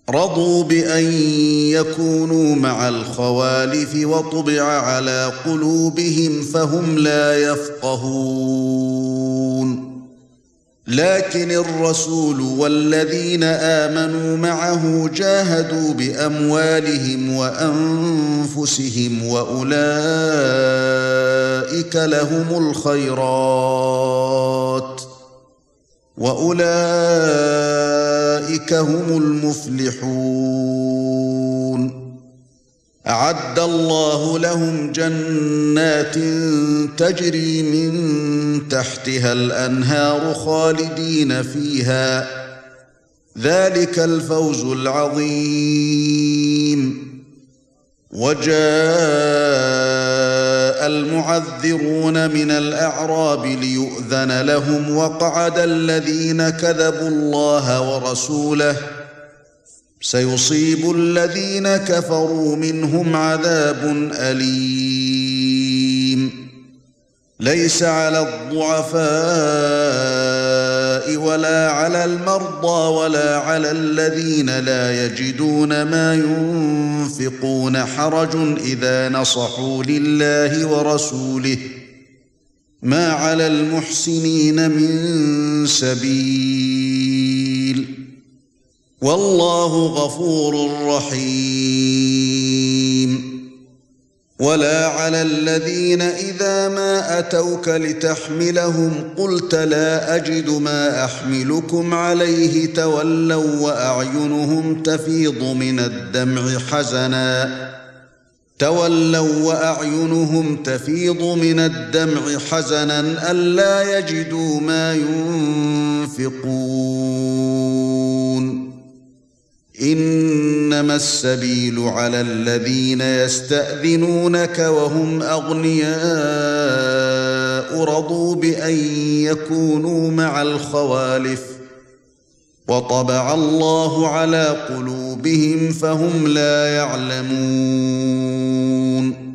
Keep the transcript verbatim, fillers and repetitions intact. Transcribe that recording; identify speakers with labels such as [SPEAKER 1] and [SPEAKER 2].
[SPEAKER 1] رضوا بأن يكونوا مع الخوالف وطبع على قلوبهم فهم لا يفقهون لكن الرسول والذين آمنوا معه جاهدوا بأموالهم وأنفسهم وأولئك لهم الخيرات وأولئك هم المفلحون أعد الله لهم جنات تجري من تحتها الأنهار خالدين فيها ذلك الفوز العظيم وجاء المعذرون من الأعراب ليؤذن لهم وقعد الذين كذبوا الله ورسوله سيصيب الذين كفروا منهم عذاب أليم ليس على الضعفاء ولا على المرضى ولا على الذين لا يجدون ما ينفقون حرج إذا نصحوا لله ورسوله ما على المحسنين من سبيل والله غفور رحيم ولا على الذين إذا ما أتوك لتحملهم قلت لا أجد ما أحملكم عليه تولوا وأعينهم تفيض من الدمع حزنا تولوا وأعينهم تفيض من الدمع حزنا ألا يجدوا ما ينفقون إنما السبيل على الذين يستأذنونك وهم أغنياء رضوا بأن يكونوا مع الخوالف وطبع الله على قلوبهم فهم لا يعلمون